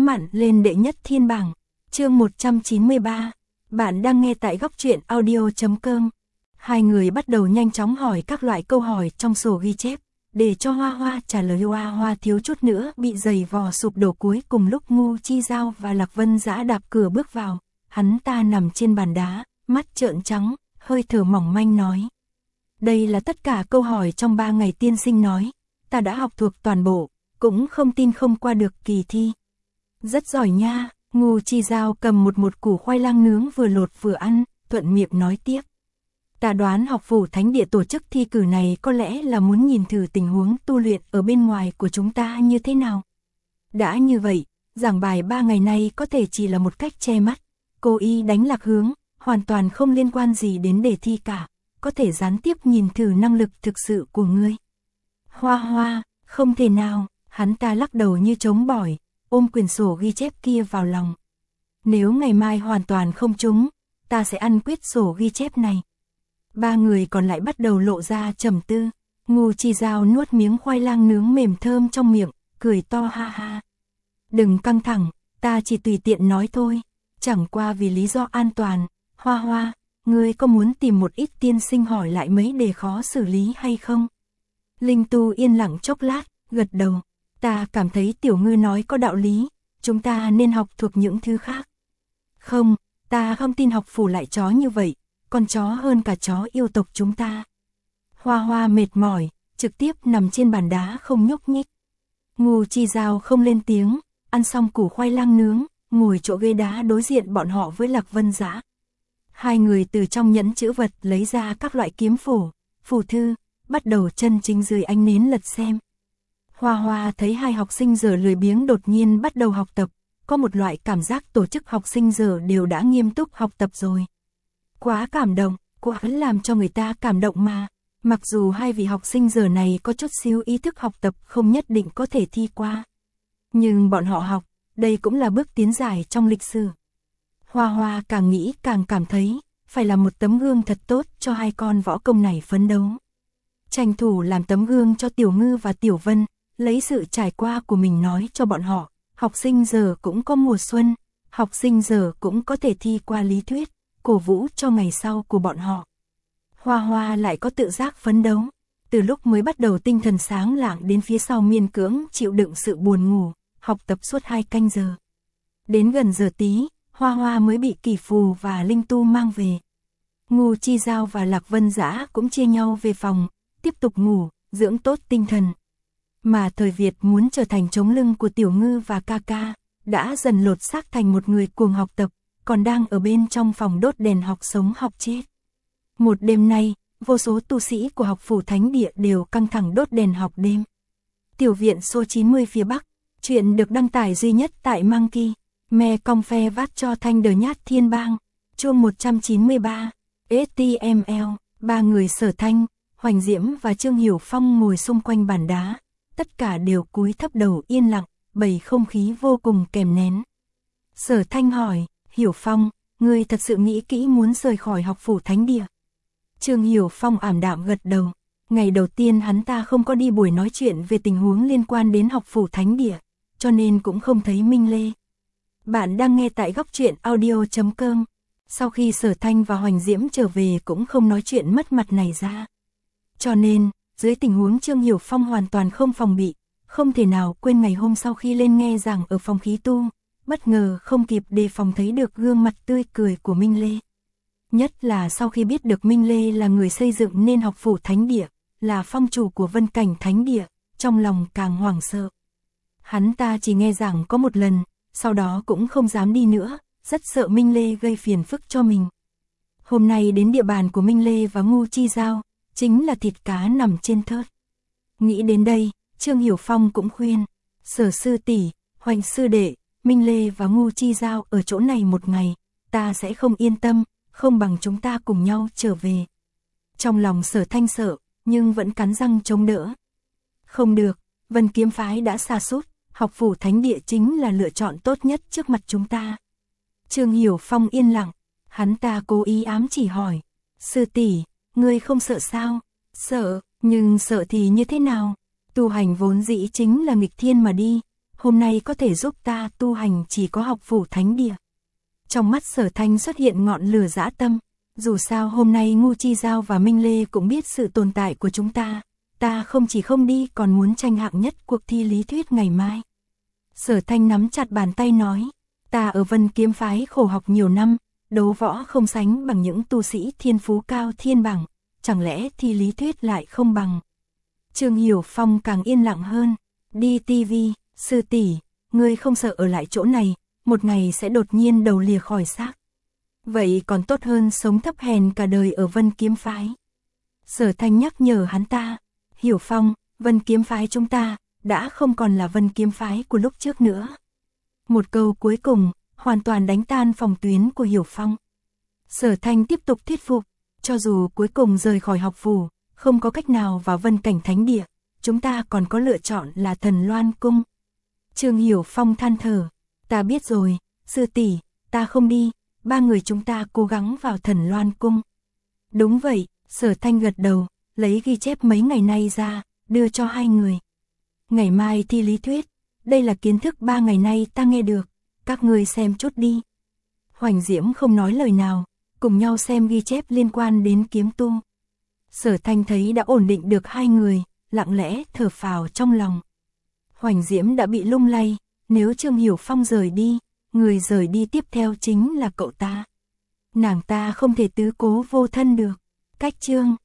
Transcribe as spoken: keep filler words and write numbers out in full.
chóng mặn lên đệ nhất thiên bảng. Chương một trăm chín mươi ba. Bạn đang nghe tại góc truyện audio chấm com. Hai người bắt đầu nhanh chóng hỏi các loại câu hỏi trong sổ ghi chép, để cho Hoa Hoa trả lời. Hoa Hoa thiếu chút nữa bị giày vò sụp đổ. Cuối cùng lúc Ngô Chi Giao và Lạc Vân Dã đạp cửa bước vào, hắn ta nằm trên bàn đá, mắt trợn trắng, hơi thở mỏng manh nói: đây là tất cả câu hỏi trong ba ngày tiên sinh nói, ta đã học thuộc toàn bộ, cũng không tin không qua được kỳ thi. Rất giỏi nha. Ngô Chi Giao cầm một một củ khoai lang nướng vừa lột vừa ăn, thuận miệng nói tiếp: ta đoán học phủ Thánh Địa tổ chức thi cử này có lẽ là muốn nhìn thử tình huống tu luyện ở bên ngoài của chúng ta như thế nào. Đã như vậy, giảng bài ba ngày nay có thể chỉ là một cách che mắt, cố ý đánh lạc hướng, hoàn toàn không liên quan gì đến đề thi cả, có thể gián tiếp nhìn thử năng lực thực sự của ngươi. Hoa Hoa, không thể nào. Hắn ta lắc đầu như trống bỏi, ôm quyển sổ ghi chép kia vào lòng. Nếu ngày mai hoàn toàn không trúng, ta sẽ ăn quyết sổ ghi chép này. Ba người còn lại bắt đầu lộ ra trầm tư. Ngô Chi Giao nuốt miếng khoai lang nướng mềm thơm trong miệng, cười to ha ha. Đừng căng thẳng, ta chỉ tùy tiện nói thôi, chẳng qua vì lý do an toàn. Hoa Hoa, ngươi có muốn tìm một ít tiên sinh hỏi lại mấy đề khó xử lý hay không? Linh Tu yên lặng chốc lát, gật đầu. Ta cảm thấy Tiểu Ngư nói có đạo lý, chúng ta nên học thuộc những thứ khác. Không, ta không tin học phủ lại chó như vậy, con chó hơn cả chó yêu tộc chúng ta. Hoa Hoa mệt mỏi, trực tiếp nằm trên bàn đá không nhúc nhích. Ngô Chi Giao không lên tiếng, ăn xong củ khoai lang nướng, ngồi chỗ ghế đá đối diện bọn họ với Lạc Vân Dã. Hai người từ trong nhẫn chữ vật lấy ra các loại kiếm phổ, phù thư, bắt đầu chân chính dưới ánh nến lật xem. Hoa Hoa thấy hai học sinh giờ lười biếng đột nhiên bắt đầu học tập, có một loại cảm giác tổ chức học sinh giờ đều đã nghiêm túc học tập rồi. Quá cảm động, quá làm cho người ta cảm động mà. Mặc dù hai vị học sinh giờ này có chút xíu ý thức học tập không nhất định có thể thi qua, nhưng bọn họ học, đây cũng là bước tiến dài trong lịch sử. Hoa Hoa càng nghĩ càng cảm thấy, phải là một tấm gương thật tốt cho hai con võ công này phấn đấu. Tranh thủ làm tấm gương cho Tiểu Ngư và Tiểu Vân, lấy sự trải qua của mình nói cho bọn họ, học sinh giờ cũng có mùa xuân, học sinh giờ cũng có thể thi qua lý thuyết, cổ vũ cho ngày sau của bọn họ. Hoa Hoa lại có tự giác phấn đấu, từ lúc mới bắt đầu tinh thần sáng lạng đến phía sau miên cưỡng chịu đựng sự buồn ngủ, học tập suốt hai canh giờ. Đến gần giờ tí, Hoa Hoa mới bị Kỷ Phù và Linh Tu mang về. Ngô Chi Giao và Lạc Vân Dã cũng chia nhau về phòng, tiếp tục ngủ, dưỡng tốt tinh thần. Mà Thời Việt muốn trở thành chống lưng của Tiểu Ngư và ca ca, đã dần lột xác thành một người cuồng học tập, còn đang ở bên trong phòng đốt đèn học sống học chết. Một đêm nay, vô số tu sĩ của học phủ Thánh Địa đều căng thẳng đốt đèn học đêm. Tiểu viện số chín mươi phía Bắc, chuyện được đăng tải duy nhất tại Monkey, me cong phe vát cho thanh đờ nhát thiên bang, chương một trăm chín mươi ba, ét tê em lờ, ba người Sở Thanh, Hoành Diễm và Trương Hiểu Phong ngồi xung quanh bàn đá, tất cả đều cúi thấp đầu yên lặng, bầu không khí vô cùng kèm nén. Sở Thanh hỏi: Hiểu Phong, ngươi thật sự nghĩ kỹ muốn rời khỏi học phủ Thánh Địa? Trương Hiểu Phong ảm đạm gật đầu. Ngày đầu tiên hắn ta không có đi buổi nói chuyện về tình huống liên quan đến học phủ Thánh Địa, cho nên cũng không thấy Minh Lê. Bạn đang nghe tại góc truyện audio chấm com. Sau khi Sở Thanh và Hoành Diễm trở về cũng không nói chuyện mất mặt này ra. Cho nên, dưới tình huống Trương Hiểu Phong hoàn toàn không phòng bị, không thể nào quên ngày hôm sau khi lên nghe giảng ở phòng khí tu, bất ngờ không kịp đề phòng thấy được gương mặt tươi cười của Minh Lê. Nhất là sau khi biết được Minh Lê là người xây dựng nên học phủ Thánh Địa, là phong chủ của Vân Cảnh Thánh Địa, trong lòng càng hoảng sợ. Hắn ta chỉ nghe giảng có một lần, sau đó cũng không dám đi nữa, rất sợ Minh Lê gây phiền phức cho mình. Hôm nay đến địa bàn của Minh Lê và Ngô Chi Giao, chính là thịt cá nằm trên thớt. Nghĩ đến đây, Trương Hiểu Phong cũng khuyên: Sở sư tỷ, Hoành sư đệ, Minh Lê và Ngô Chi Giao ở chỗ này một ngày, ta sẽ không yên tâm, không bằng chúng ta cùng nhau trở về. Trong lòng Sở Thanh sợ, nhưng vẫn cắn răng chống đỡ. Không được, Vân Kiếm phái đã sa sút, học phủ Thánh Địa chính là lựa chọn tốt nhất trước mặt chúng ta. Trương Hiểu Phong yên lặng, hắn ta cố ý ám chỉ hỏi: Sư tỷ, ngươi không sợ sao? Sợ, nhưng sợ thì như thế nào? Tu hành vốn dĩ chính là nghịch thiên mà đi, hôm nay có thể giúp ta tu hành chỉ có học phủ thánh địa. Trong mắt Sở Thanh xuất hiện ngọn lửa dã tâm, dù sao hôm nay Ngô Chi Giao và Minh Lê cũng biết sự tồn tại của chúng ta, ta không chỉ không đi còn muốn tranh hạng nhất cuộc thi lý thuyết ngày mai. Sở Thanh nắm chặt bàn tay nói, ta ở Vân Kiếm phái khổ học nhiều năm, đấu võ không sánh bằng những tu sĩ thiên phú cao thiên bảng, chẳng lẽ thi lý thuyết lại không bằng. Trương Hiểu Phong càng yên lặng hơn, đi tivi, sư tỷ, ngươi không sợ ở lại chỗ này, một ngày sẽ đột nhiên đầu lìa khỏi xác. Vậy còn tốt hơn sống thấp hèn cả đời ở Vân Kiếm phái. Sở Thanh nhắc nhở hắn ta, Hiểu Phong, Vân Kiếm phái chúng ta đã không còn là Vân Kiếm phái của lúc trước nữa. Một câu cuối cùng, hoàn toàn đánh tan phòng tuyến của Hiểu Phong. Sở Thanh tiếp tục thuyết phục, cho dù cuối cùng rời khỏi học phủ, không có cách nào vào Vân Cảnh Thánh Địa, chúng ta còn có lựa chọn là Thần Loan Cung. Trương Hiểu Phong than thở, ta biết rồi, sư tỷ, ta không đi, ba người chúng ta cố gắng vào Thần Loan Cung. Đúng vậy, Sở Thanh gật đầu, lấy ghi chép mấy ngày nay ra, đưa cho hai người. Ngày mai thi lý thuyết, đây là kiến thức ba ngày nay ta nghe được, các người xem chút đi. Hoành Diễm không nói lời nào, cùng nhau xem ghi chép liên quan đến kiếm tu. Sở Thanh thấy đã ổn định được hai người, lặng lẽ thở phào trong lòng. Hoành Diễm đã bị lung lay, nếu Trương Hiểu Phong rời đi, người rời đi tiếp theo chính là cậu ta. Nàng ta không thể tứ cố vô thân được. Cách chương